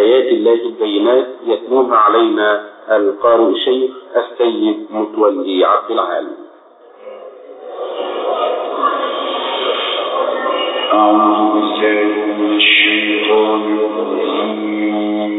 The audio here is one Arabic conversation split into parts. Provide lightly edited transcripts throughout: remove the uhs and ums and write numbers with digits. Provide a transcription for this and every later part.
آيات الله البينات يتلوها علينا القارئ الشيخ السيد متولي عبد العال. أعوذ بالله من الشيطان الرجيم.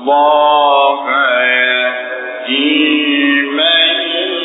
الله يهدي من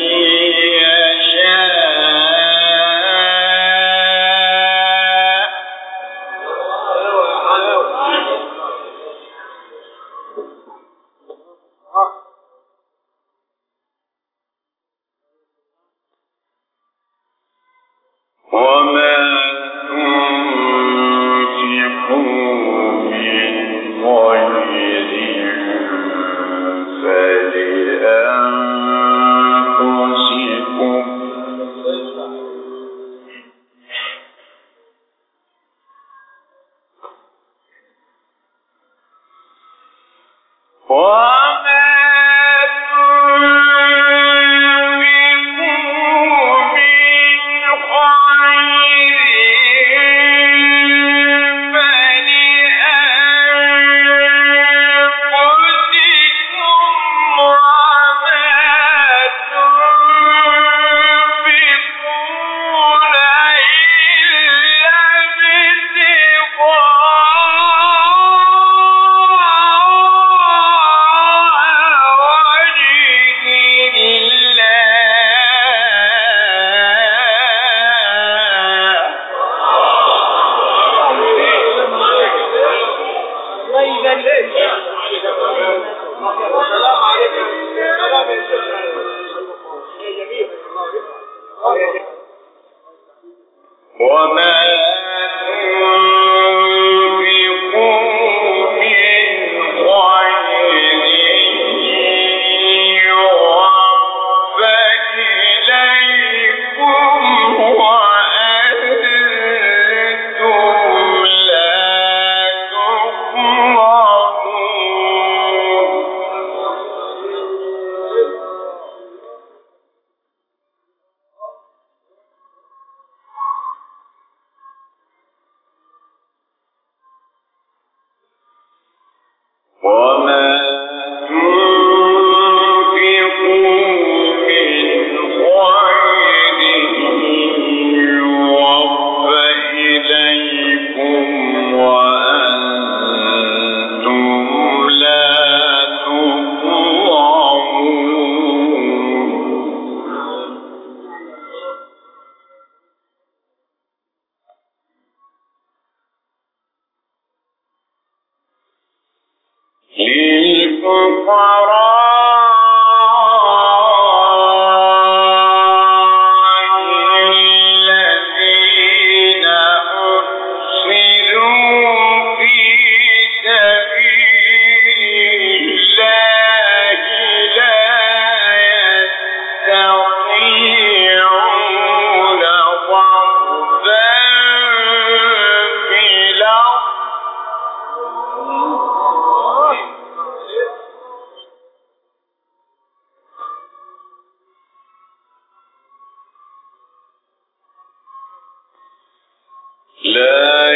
لا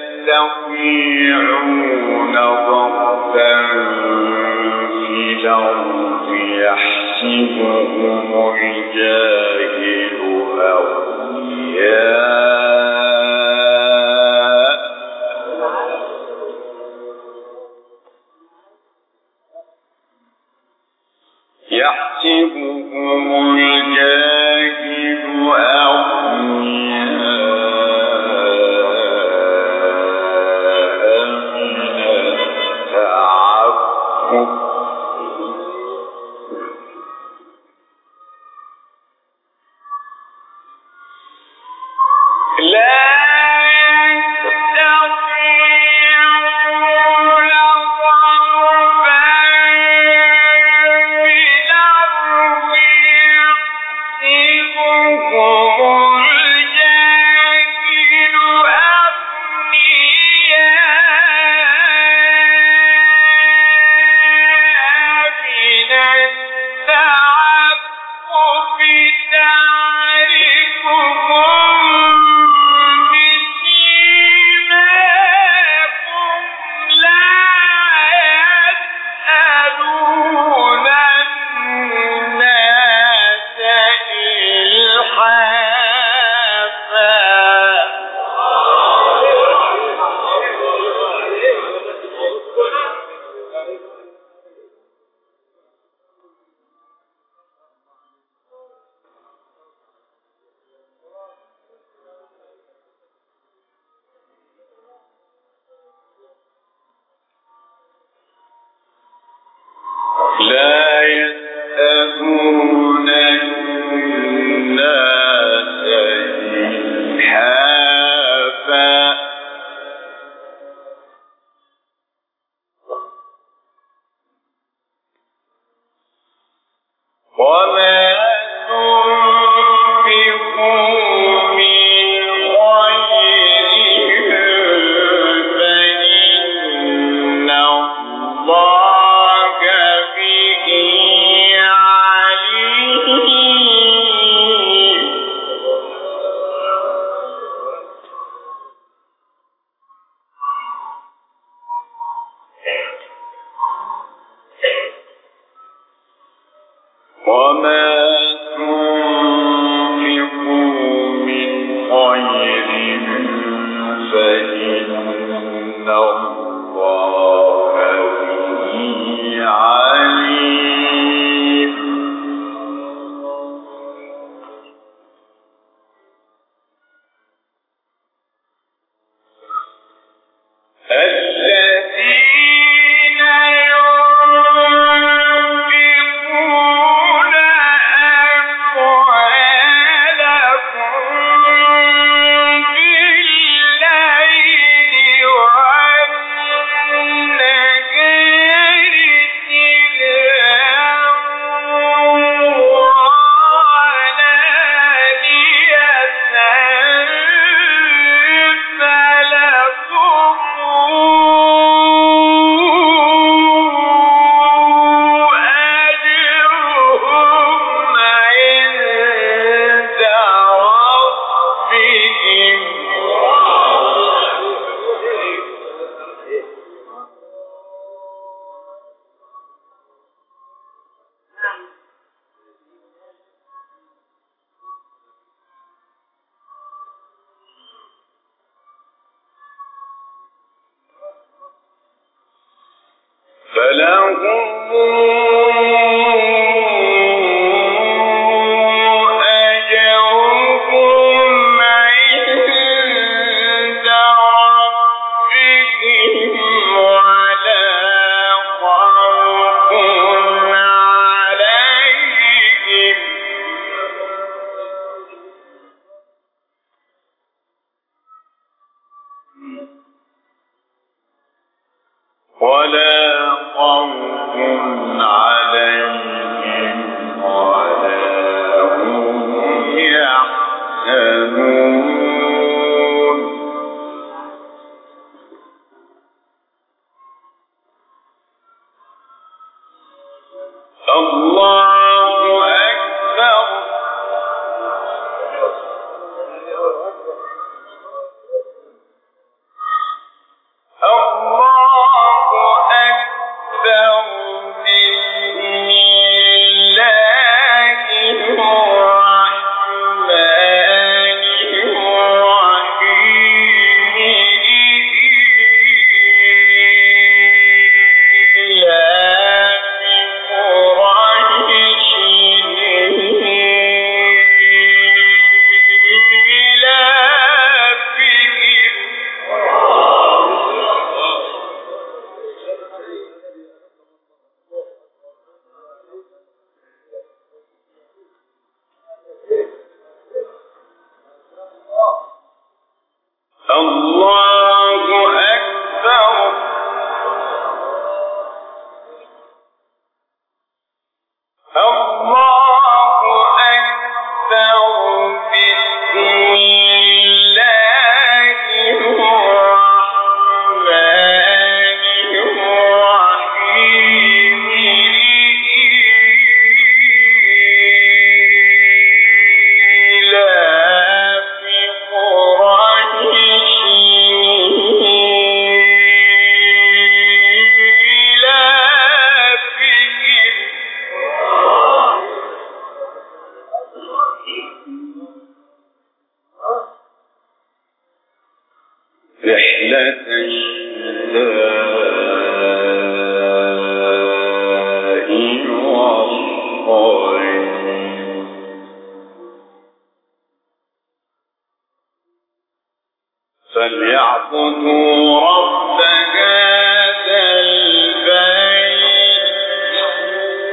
يستطيعون ضربا في الأرض يحسبهم الجاهل أغنياء يحسبهم الجاهل أغنياء فليعبدوا رب هذا البيت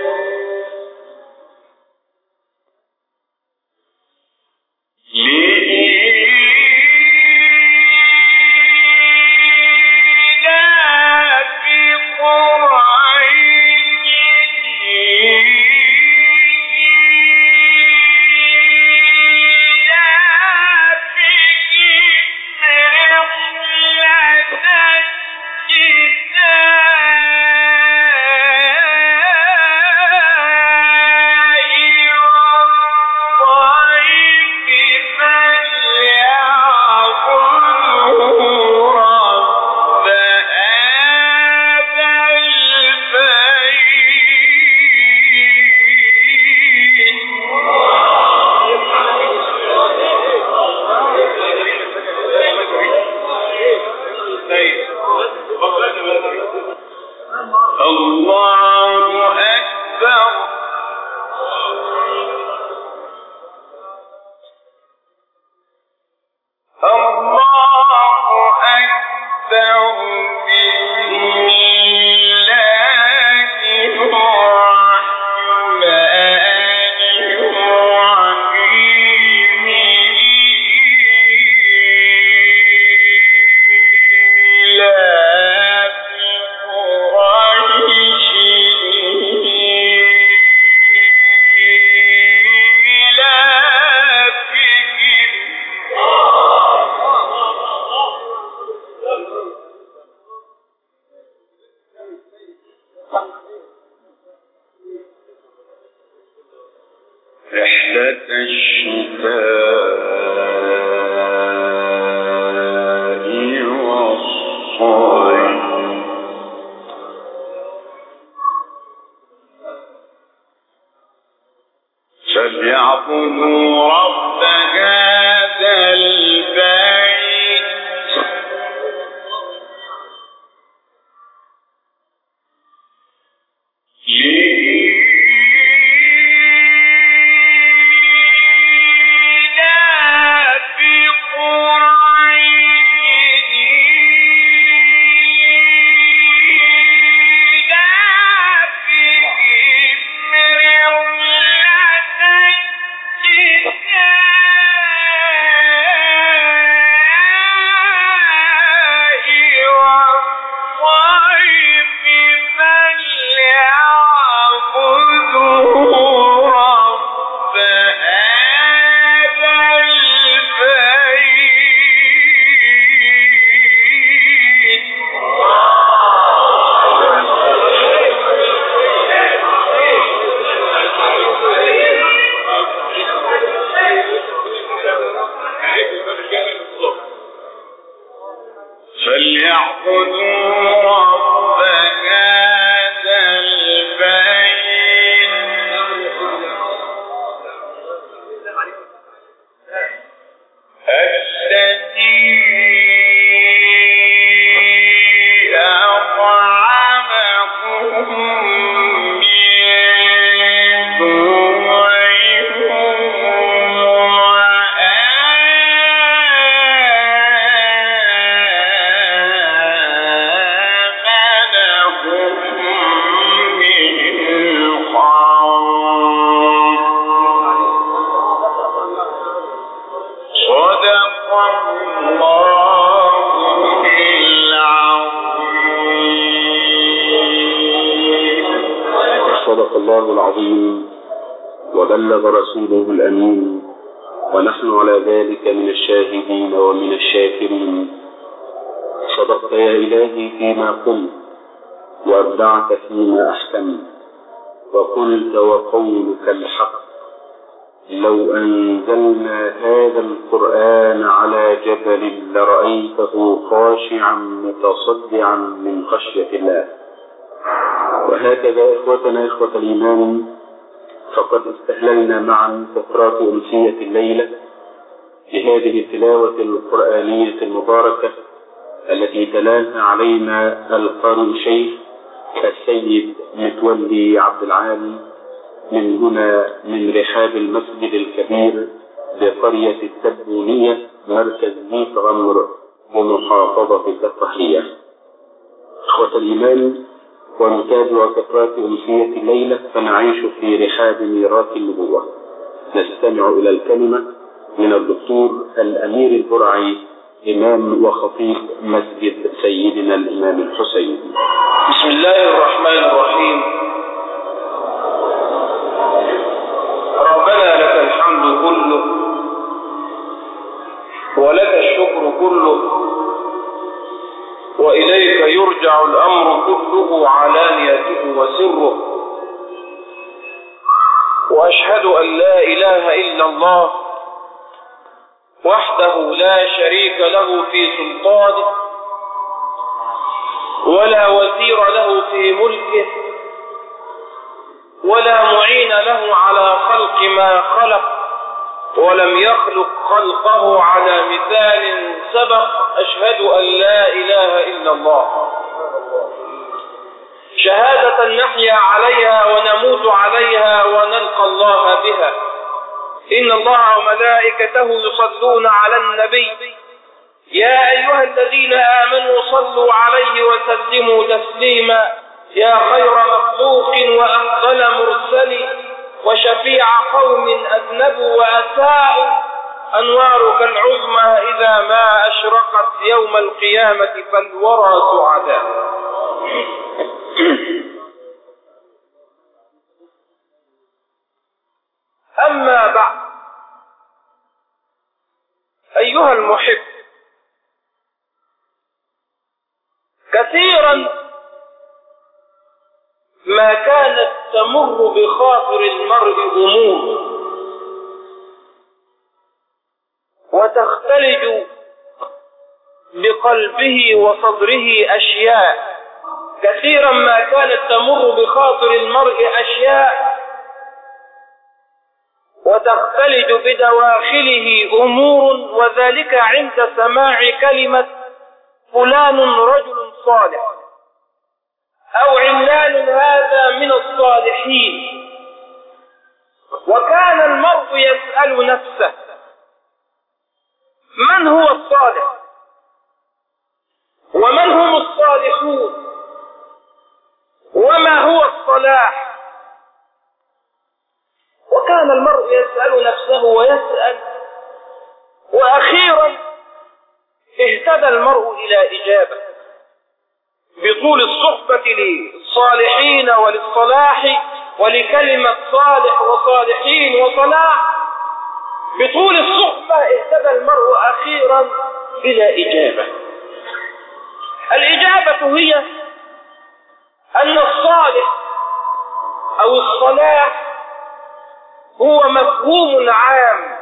صدق الله العظيم وبلغ رسوله الأمين، ونحن على ذلك من الشاهدين ومن الشاكرين. صدقت يا إلهي فيما قلت، وأبدعت فيما أحكمت، وقلت وقولك الحق. لو أنزلنا هذا القرآن على جبل لرأيته خاشعا متصدعا من خشية الله. وهكذا إخوتنا إخوة الإيمان، فقد استهللنا معا فترات أمسية الليلة لهذه التلاوة القرآنية المباركة التي تلاها علينا القارئ الشيخ السيد متولي عبد العالي من هنا من رحاب المسجد الكبير بقرية التبونية مركز ميت غمر ومحافظة الدقهلية. إخوة الإيمان، ونتابع فترات أمسية الليلة فنعيش في رحاب ميراث النبوة. نستمع إلى الكلمة من الدكتور الأمير البرعي، إمام وخطيب مسجد سيدنا الإمام الحسين. بسم الله الرحمن الرحيم. ربنا لك الحمد كله ولك الشكر كله، وإليك يرجع الأمر كله علانيته وسره. وأشهد أن لا إله إلا الله وحده لا شريك له في سلطانه، ولا وزير له في ملكه، ولا معين له على خلق ما خلق، ولم يخلق خلقه على مثال سبق. أشهد أن لا إله إلا الله شهادة نحيا عليها ونموت عليها ونلقى الله بها. إن الله وملائكته يصلون على النبي، يا أيها الذين آمنوا صلوا عليه وسلموا تسليما. يا خير مخلوق وأفضل مرسل وشفيع قوم أذنبوا وأساءوا، أنوارك العظمى إذا ما أشرقت يوم القيامة فالورى سعداء. أما بعد، أيها المحب، كثيرا ما كانت تمر بخاطر المرء أمور وتختلج بقلبه وصدره أشياء. كثيرا ما كانت تمر بخاطر المرء أشياء وتختلج بدواخله أمور، وذلك عند سماع كلمة فلان رجل صالح أو علان هذا من الصالحين. وكان المرء يسأل نفسه: من هو الصالح؟ ومن هم الصالحون؟ وما هو الصلاح؟ وكان المرء يسأل نفسه ويسأل، وأخيرا اهتدى المرء إلى إجابة بطول الصحبة للصالحين وللصلاح ولكلمة صالح وصالحين وصلاح. بطول الصحبة اهتدى المرء أخيرا إلى إجابة. الإجابة هي أن الصالح أو الصلاح هو مفهوم عام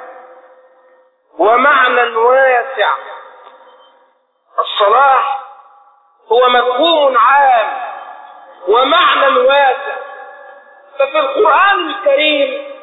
ومعنى واسع. الصلاح هو مفهوم عام ومعنى واسع. ففي القرآن الكريم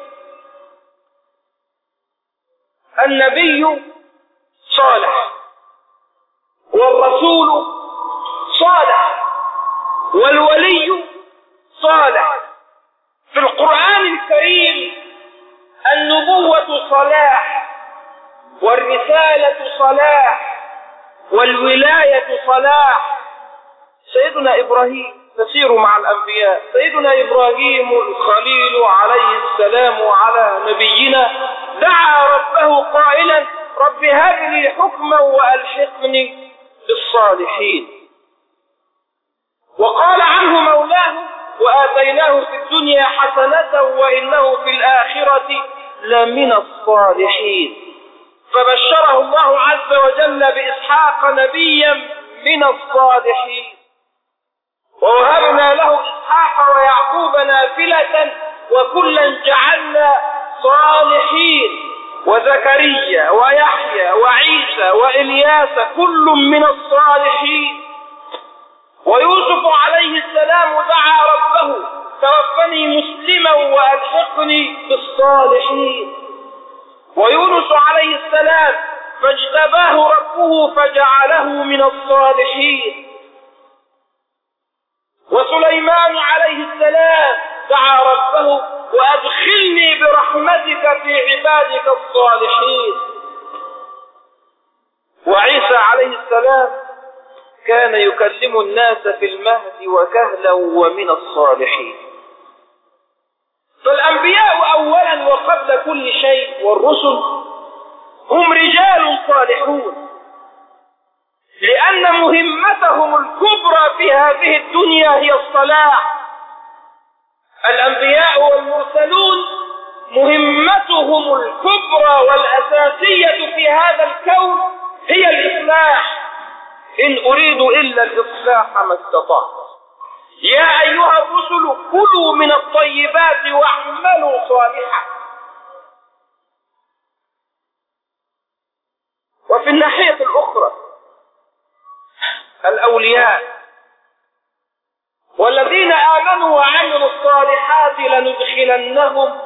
النبي صالح، والرسول صالح، والولي صالح. في القرآن الكريم النبوة صلاح، والرسالة صلاح، والولاية صلاح. سيدنا إبراهيم تسير مع الأنبياء، سيدنا إبراهيم الخليل عليه السلام على نبينا دعا ربه قائلا: رب هب لي حكما وألحقني بالصالحين. وقال عنه مولاه: وآتيناه في الدنيا حسنة وإنه في الآخرة لمن الصالحين. فبشره الله عز وجل بإسحاق نبيا من الصالحين. ووهبنا له إسحاق ويعقوب نافلة وكلا جعلنا صالحين. وزكريا ويحيى وعيسى وإلياس كل من الصالحين. ويوسف عليه السلام دعا ربه: توفني مسلما وألحقني بالصالحين. ويونس عليه السلام فاجتباه ربه فجعله من الصالحين. وسليمان عليه السلام دعا ربه: وأدخلني برحمتك في عبادك الصالحين. وعيسى عليه السلام كان يكلم الناس في المهد وكهلا ومن الصالحين. فالأنبياء أولا وقبل كل شيء والرسل هم رجال صالحون، لأن مهمتهم الكبرى في هذه الدنيا هي الصلاح. الأنبياء والمرسلون مهمتهم الكبرى والأساسية في هذا الكون هي الإصلاح. إن أريد إلا الإصلاح ما استطعت. يا أيها الرسل كلوا من الطيبات واعملوا صالحا. وفي الناحية الأخرى الأولياء والذين آمنوا وعملوا الصالحات لندخلنهم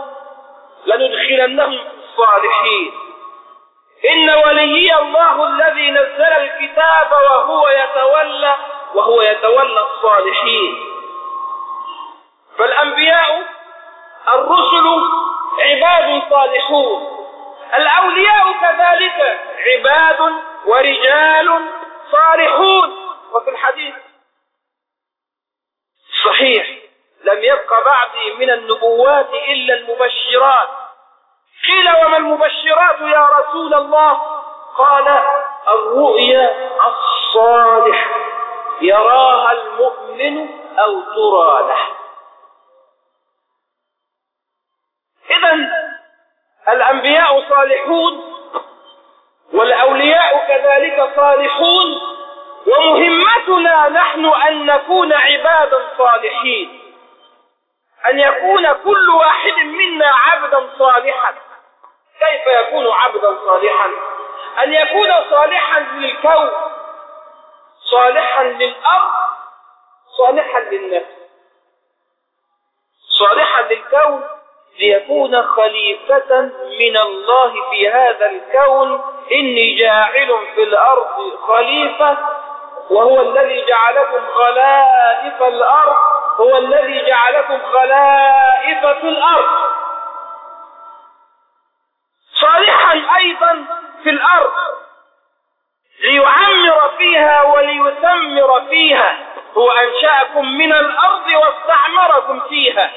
الصالحين. إن وليي الله الذي نزل الكتاب وهو يتولى الصالحين. فالأنبياء الرسل عباد صالحون، الأولياء كذلك عباد ورجال صالحون. وفي الحديث صحيح: لم يبق بعدي من النبوات إلا المبشرات، قيل وما المبشرات يا رسول الله؟ قال الرؤيا الصالحة يراها المؤمن أو ترى له. إذن الأنبياء صالحون والأولياء كذلك صالحون، ومهمتنا نحن أن نكون عبادا صالحين، أن يكون كل واحد منا عبدا صالحا. كيف يكون عبدا صالحا؟ أن يكون صالحا للكون، صالحا للأرض، صالحا للنفس. صالحا للكون ليكون خليفة من الله في هذا الكون. إني جاعل في الأرض خليفة، وهو الذي جعلكم خلائف الأرض، هو الذي جعلكم خلائف في الأرض. صالحا أيضا في الأرض ليعمر فيها وليثمر فيها. هو أنشأكم من الأرض واستعمركم فيها.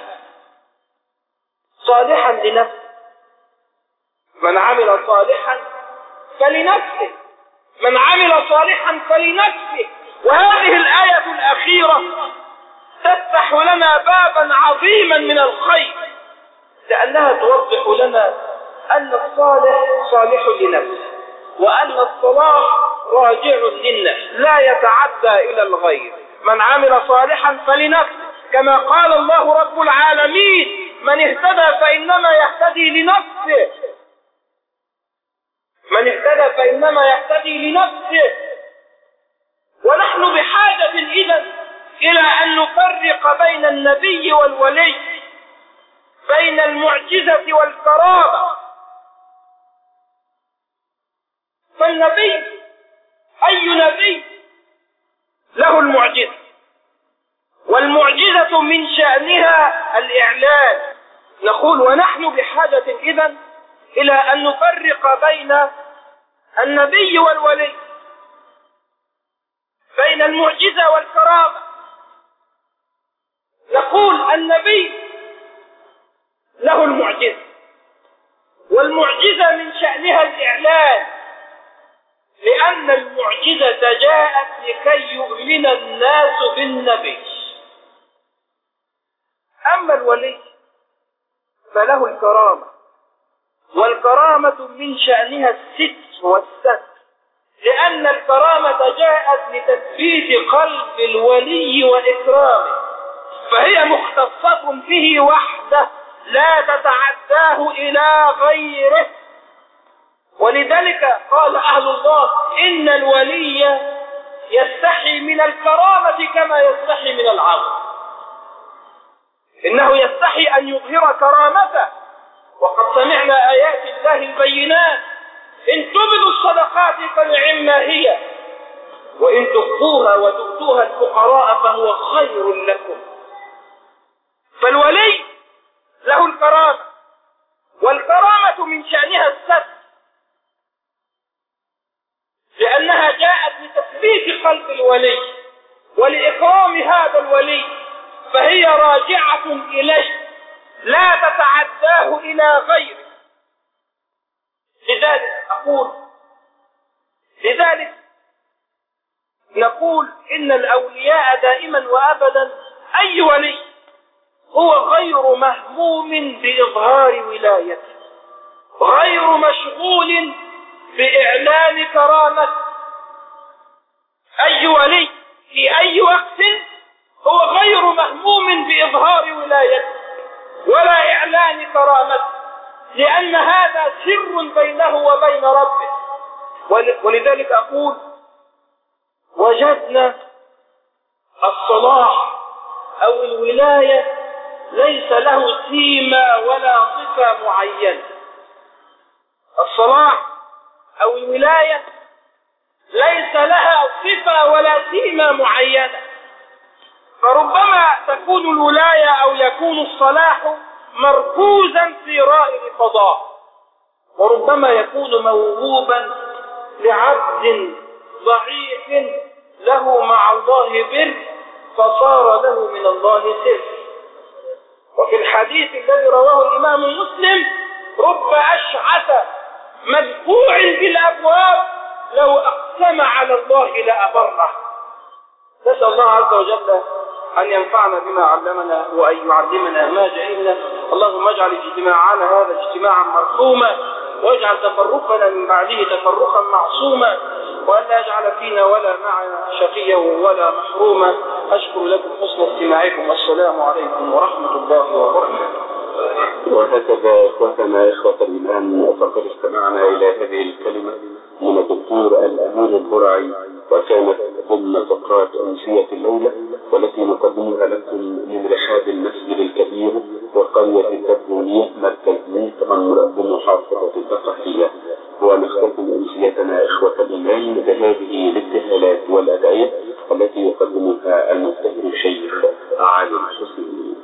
صالحا لنفسه، من عمل صالحا فلنفسه، من عمل صالحا فلنفسه. وهذه الآية الأخيرة تفتح لنا بابا عظيما من الخير، لأنها توضح لنا أن الصالح صالح لنفسه، وأن الصلاح راجع للنفس لا يتعدى إلى الغير. من عمل صالحا فلنفسه، كما قال الله رب العالمين: من اهتدى فإنما يهتدي لنفسه، من اهتدى فإنما يهتدي لنفسه. ونحن بحاجة إذن إلى أن نفرق بين النبي والولي، بين المعجزة والكرامة. فالنبي أي نبي له المعجزة، والمعجزة من شأنها الإعلان. نقول ونحن بحاجة إذن إلى أن نفرق بين النبي والولي، بين المعجزة والكرامة. نقول النبي له المعجزة، والمعجزة من شأنها الإعلان، لأن المعجزة جاءت لكي يؤمن الناس بالنبي. أما الولي فله الكرامة، والكرامة من شأنها الستر والستر، لأن الكرامة جاءت لتثبيت قلب الولي وإكرامه، فهي مختصة به وحده لا تتعداه إلى غيره. ولذلك قال أهل الله: إن الولي يستحي من الكرامة كما يستحي من العظم. إنه يستحي أن يظهر كرامته، وقد سمعنا آيات الله البينات: إن تبدوا الصدقات فنعما هي، وإن تخفوها وتؤتوها الفقراء فهو خير لكم. فالولي له الكرامة، والكرامة من شأنها الستر، لأنها جاءت لتثبيت قلب الولي ولإكرام هذا الولي، فهي راجعة إليه لا تتعداه إلى غيره. لذلك نقول إن الأولياء دائما وأبدا أي ولي هو غير مهموم بإظهار ولايته، غير مشغول بإعلان كرامته. أي ولي في أي وقت هو غير مهموم بإظهار ولايته ولا إعلان كرامته، لأن هذا سر بينه وبين ربه. ولذلك أقول: وجدنا الصلاح أو الولاية ليس له سيمة ولا صفة معينة. الصلاح أو الولاية ليس لها صفة ولا سيمة معينة، فربما تكون الولاية أو يكون الصلاح مركوزا في رائد قضاء، وربما يكون موهوبا لعبد ضعيف له مع الله بر فصار له من الله سر. وفي الحديث الذي رواه الإمام مسلم: رب أشعث مدفوع بالأبواب لو أقسم على الله لأبره. نسأل الله عز وجل أن ينفعنا بما علمنا وأن يعلمنا ما جهلنا. اللهم اجعل اجتماعنا هذا اجتماعا مرحوما، واجعل تفرقنا من بعده تفرقا معصوما، وأن لا يجعل فينا ولا معنا شقيا ولا محروما. أشكر لكم حسن استماعكم، والسلام عليكم ورحمة الله وبركاته. وهكذا إخوتنا إخوة الإيمان، فقد استمعنا إلى هذه الكلمة من الدكتور الأمير البرعي، وكانت ضمن فقرات أمسية الليلة والتي نقدمها لكم من رحاب المسجد الكبير وقرية التبنية مركز ميت أمر بمحافظة البقحية. ونختتم أمسيتنا إخوة الإيمان بهذه الابتهالات والأدعية التي يقدمها المبتهل الشيخ علي الحسيني.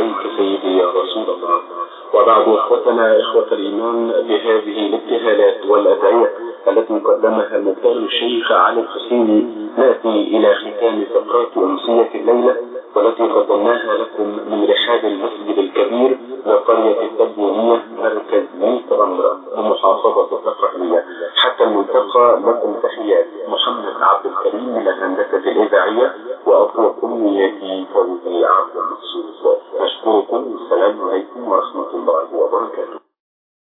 عليك سيدي يا رسول الله. وبعد اخوتنا اخوة الايمان بهذه الابتهالات والادعية التي قدمها المبتهل الشيخ علي الحسيني ناتي الى ختام فقرات امسية الليلة، والتي قدمناها لكم من رحاب المسجد الكبير وقرية الدبونية مركز ميت رمرة ومحافظة الزقازيق. حتى الملتقى لكم تحيات محمد عبد الكريم من الهندسة الإذاعية، وأطلب أمنياتي فوزي عبد المقصود. أشكركم، السلام عليكم ورحمة الله وبركاته.